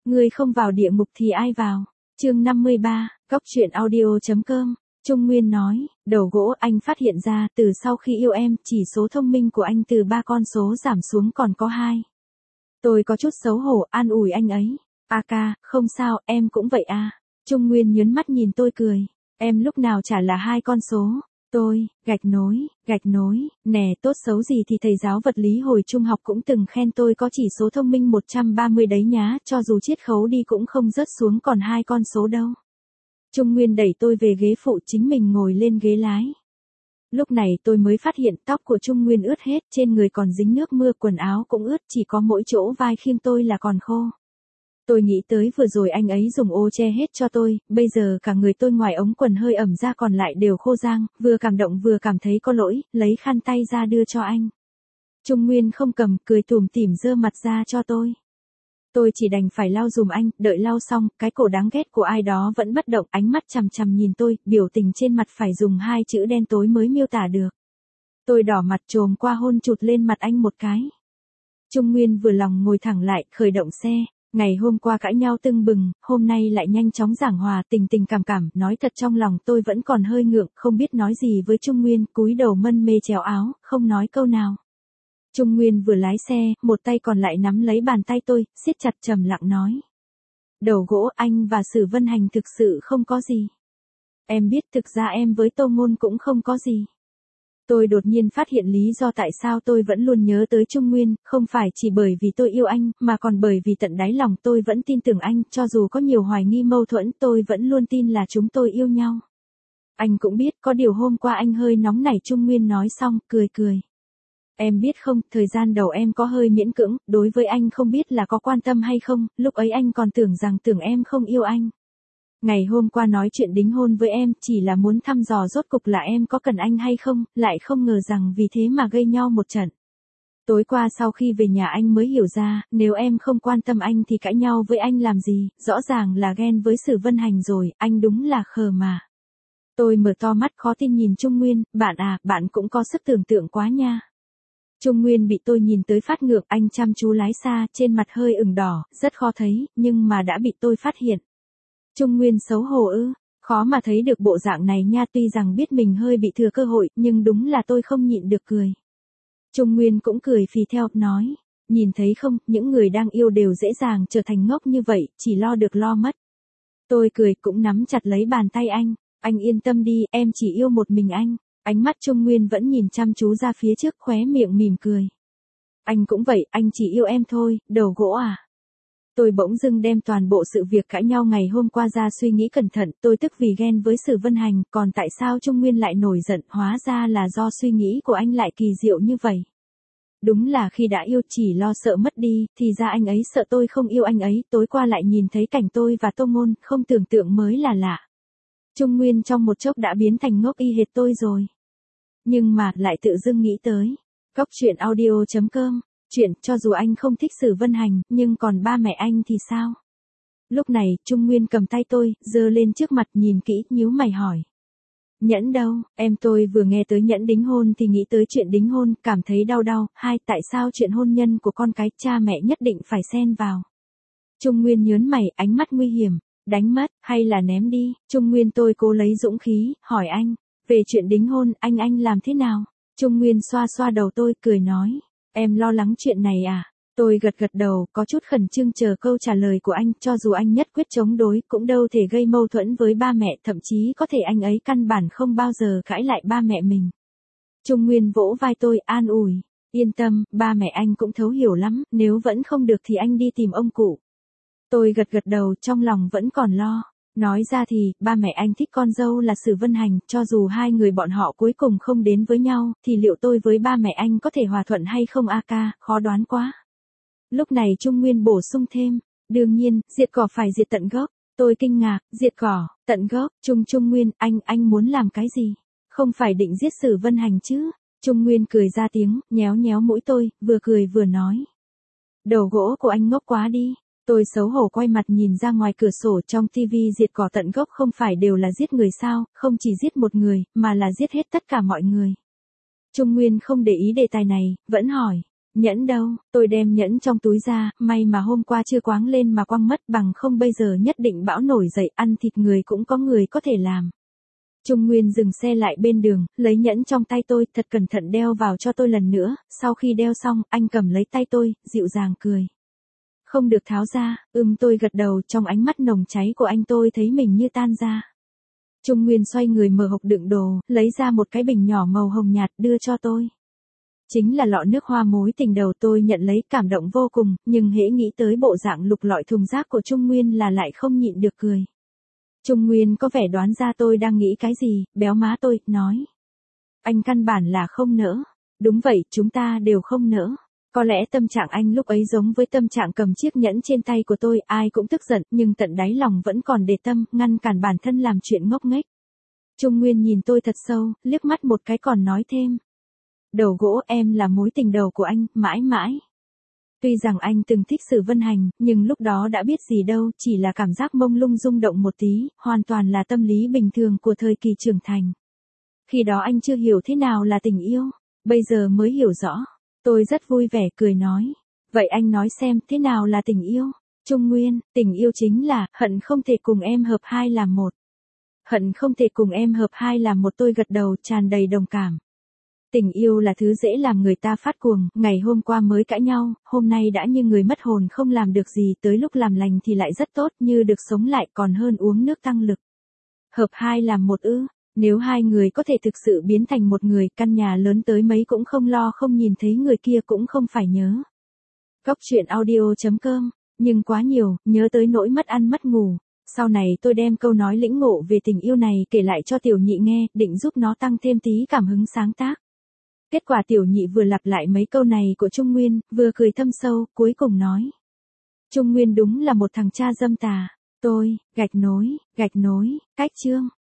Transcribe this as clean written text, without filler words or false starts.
Ngươi không vào địa ngục thì ai vào? Chương 53, Cóc truyện audio.com. Trung Nguyên nói, đầu gỗ anh phát hiện ra từ sau khi yêu em, chỉ số thông minh của anh từ 3 con số giảm xuống còn có 2. Tôi có chút xấu hổ an ủi anh ấy. Ca, không sao, em cũng vậy à. Trung Nguyên nhớn mắt nhìn tôi cười. Em lúc nào chả là 2 con số. Tôi, gạch nối, nè tốt xấu gì thì thầy giáo vật lý hồi trung học cũng từng khen tôi có chỉ số thông minh 130 đấy nhá, cho dù chiết khấu đi cũng không rớt xuống còn 2 con số đâu. Trung Nguyên đẩy tôi về ghế phụ chính mình ngồi lên ghế lái. Lúc này tôi mới phát hiện tóc của Trung Nguyên ướt hết, trên người còn dính nước mưa, quần áo cũng ướt, chỉ có mỗi chỗ vai khiêng tôi là còn khô. Tôi nghĩ tới vừa rồi anh ấy dùng ô che hết cho tôi, bây giờ cả người tôi ngoài ống quần hơi ẩm ra còn lại đều khô rang, vừa cảm động vừa cảm thấy có lỗi, lấy khăn tay ra đưa cho anh. Trung Nguyên không cầm, cười tủm tỉm giơ mặt ra cho tôi. Tôi chỉ đành phải lau dùm anh, đợi lau xong, cái cổ đáng ghét của ai đó vẫn bất động, ánh mắt chằm chằm nhìn tôi, biểu tình trên mặt phải dùng 2 chữ đen tối mới miêu tả được. Tôi đỏ mặt trồm qua hôn chụt lên mặt anh một cái. Trung Nguyên vừa lòng ngồi thẳng lại, khởi động xe. Ngày hôm qua cãi nhau tưng bừng, hôm nay lại nhanh chóng giảng hòa, tình cảm, nói thật trong lòng tôi vẫn còn hơi ngượng, không biết nói gì với Trung Nguyên, cúi đầu mân mê chéo áo, không nói câu nào. Trung Nguyên vừa lái xe, một tay còn lại nắm lấy bàn tay tôi, siết chặt trầm lặng nói. Đầu gỗ, anh và Sử Vân Hành thực sự không có gì. Em biết thực ra em với Tô Ngôn cũng không có gì. Tôi đột nhiên phát hiện lý do tại sao tôi vẫn luôn nhớ tới Trung Nguyên, không phải chỉ bởi vì tôi yêu anh, mà còn bởi vì tận đáy lòng tôi vẫn tin tưởng anh, cho dù có nhiều hoài nghi mâu thuẫn tôi vẫn luôn tin là chúng tôi yêu nhau. Anh cũng biết, có điều hôm qua anh hơi nóng nảy. Trung Nguyên nói xong, cười. Em biết không, thời gian đầu em có hơi miễn cưỡng, đối với anh không biết là có quan tâm hay không, lúc ấy anh còn tưởng em không yêu anh. Ngày hôm qua nói chuyện đính hôn với em chỉ là muốn thăm dò rốt cục là em có cần anh hay không, lại không ngờ rằng vì thế mà gây nhau một trận. Tối qua sau khi về nhà anh mới hiểu ra, nếu em không quan tâm anh thì cãi nhau với anh làm gì, rõ ràng là ghen với Sử Vân Hành rồi, anh đúng là khờ mà. Tôi mở to mắt khó tin nhìn Trung Nguyên, bạn cũng có sức tưởng tượng quá nha. Trung Nguyên bị tôi nhìn tới phát ngược, anh chăm chú lái xa, trên mặt hơi ửng đỏ, rất khó thấy, nhưng mà đã bị tôi phát hiện. Trung Nguyên xấu hổ ư, khó mà thấy được bộ dạng này nha, tuy rằng biết mình hơi bị thừa cơ hội, nhưng đúng là tôi không nhịn được cười. Trung Nguyên cũng cười phì theo, nói, nhìn thấy không, những người đang yêu đều dễ dàng trở thành ngốc như vậy, chỉ lo được lo mất. Tôi cười cũng nắm chặt lấy bàn tay anh yên tâm đi, em chỉ yêu một mình anh. Ánh mắt Trung Nguyên vẫn nhìn chăm chú ra phía trước, khóe miệng mỉm cười. Anh cũng vậy, anh chỉ yêu em thôi, đầu gỗ à. Tôi bỗng dưng đem toàn bộ sự việc cãi nhau ngày hôm qua ra suy nghĩ cẩn thận, tôi tức vì ghen với Sử Vân Hành, còn tại sao Trung Nguyên lại nổi giận, hóa ra là do suy nghĩ của anh lại kỳ diệu như vậy. Đúng là khi đã yêu chỉ lo sợ mất đi, thì ra anh ấy sợ tôi không yêu anh ấy, tối qua lại nhìn thấy cảnh tôi và Tô Ngôn, không tưởng tượng mới là lạ. Trung Nguyên trong một chốc đã biến thành ngốc y hệt tôi rồi. Nhưng mà lại tự dưng nghĩ tới. Cóc truyện audio.com. Chuyện, cho dù anh không thích Sử Vân Hành, nhưng còn ba mẹ anh thì sao? Lúc này, Trung Nguyên cầm tay tôi, giơ lên trước mặt nhìn kỹ, nhíu mày hỏi. Nhẫn đâu, em tôi vừa nghe tới nhẫn đính hôn thì nghĩ tới chuyện đính hôn, cảm thấy đau. Tại sao chuyện hôn nhân của con cái cha mẹ nhất định phải xen vào? Trung Nguyên nhớn mày, ánh mắt nguy hiểm. Đánh mất, hay là ném đi? Trung Nguyên tôi cố lấy dũng khí, hỏi anh. Về chuyện đính hôn, anh làm thế nào? Trung Nguyên xoa đầu tôi, cười nói. Em lo lắng chuyện này à? Tôi gật đầu, có chút khẩn trương chờ câu trả lời của anh, cho dù anh nhất quyết chống đối, cũng đâu thể gây mâu thuẫn với ba mẹ, thậm chí có thể anh ấy căn bản không bao giờ cãi lại ba mẹ mình. Trung Nguyên vỗ vai tôi, an ủi. Yên tâm, ba mẹ anh cũng thấu hiểu lắm, nếu vẫn không được thì anh đi tìm ông cụ. Tôi gật đầu, trong lòng vẫn còn lo. Nói ra thì, ba mẹ anh thích con dâu là Sử Vân Hành, cho dù hai người bọn họ cuối cùng không đến với nhau, thì liệu tôi với ba mẹ anh có thể hòa thuận hay không ca, khó đoán quá. Lúc này Trung Nguyên bổ sung thêm, đương nhiên, diệt cỏ phải diệt tận gốc. Tôi kinh ngạc, diệt cỏ, tận gốc, Trung Nguyên, anh muốn làm cái gì? Không phải định giết Sử Vân Hành chứ? Trung Nguyên cười ra tiếng, nhéo mũi tôi, vừa cười vừa nói. Đầu gỗ của anh ngốc quá đi. Tôi xấu hổ quay mặt nhìn ra ngoài cửa sổ, trong tivi diệt cỏ tận gốc không phải đều là giết người sao, không chỉ giết một người, mà là giết hết tất cả mọi người. Trung Nguyên không để ý đề tài này, vẫn hỏi, Nhẫn đâu, tôi đem nhẫn trong túi ra, may mà hôm qua chưa quáng lên mà quăng mất, bằng không bây giờ nhất định bão nổi dậy, ăn thịt người cũng có người có thể làm. Trung Nguyên dừng xe lại bên đường, lấy nhẫn trong tay tôi, thật cẩn thận đeo vào cho tôi lần nữa, sau khi đeo xong, anh cầm lấy tay tôi, dịu dàng cười. Không được tháo ra, tôi gật đầu, trong ánh mắt nồng cháy của anh tôi thấy mình như tan ra. Trung Nguyên xoay người mở hộp đựng đồ, lấy ra một cái bình nhỏ màu hồng nhạt đưa cho tôi. Chính là lọ nước hoa mối tình đầu. Tôi nhận lấy cảm động vô cùng, nhưng hễ nghĩ tới bộ dạng lục lọi thùng rác của Trung Nguyên là lại không nhịn được cười. Trung Nguyên có vẻ đoán ra tôi đang nghĩ cái gì, béo má tôi, nói. Anh căn bản là không nỡ. Đúng vậy, chúng ta đều không nỡ. Có lẽ tâm trạng anh lúc ấy giống với tâm trạng cầm chiếc nhẫn trên tay của tôi, ai cũng tức giận, nhưng tận đáy lòng vẫn còn để tâm, ngăn cản bản thân làm chuyện ngốc nghếch. Trung Nguyên nhìn tôi thật sâu, liếc mắt một cái còn nói thêm. Đầu gỗ, em là mối tình đầu của anh, mãi mãi. Tuy rằng anh từng thích Sử Vân Hành, nhưng lúc đó đã biết gì đâu, chỉ là cảm giác mông lung rung động một tí, hoàn toàn là tâm lý bình thường của thời kỳ trưởng thành. Khi đó anh chưa hiểu thế nào là tình yêu, bây giờ mới hiểu rõ. Tôi rất vui vẻ cười nói. Vậy anh nói xem thế nào là tình yêu? Trung Nguyên, tình yêu chính là hận không thể cùng em hợp hai làm một. Hận không thể cùng em hợp hai làm một, tôi gật đầu tràn đầy đồng cảm. Tình yêu là thứ dễ làm người ta phát cuồng, ngày hôm qua mới cãi nhau, hôm nay đã như người mất hồn không làm được gì, tới lúc làm lành thì lại rất tốt, như được sống lại còn hơn uống nước tăng lực. Hợp hai làm một ư? Nếu hai người có thể thực sự biến thành một người, căn nhà lớn tới mấy cũng không lo không nhìn thấy người kia cũng không phải nhớ. Góc truyện audio.com, nhưng quá nhiều, nhớ tới nỗi mất ăn mất ngủ. Sau này tôi đem câu nói lĩnh ngộ về tình yêu này kể lại cho tiểu nhị nghe, định giúp nó tăng thêm tí cảm hứng sáng tác. Kết quả tiểu nhị vừa lặp lại mấy câu này của Trung Nguyên, vừa cười thâm sâu, cuối cùng nói. Trung Nguyên đúng là một thằng cha dâm tà. Tôi, gạch nối, cách chương.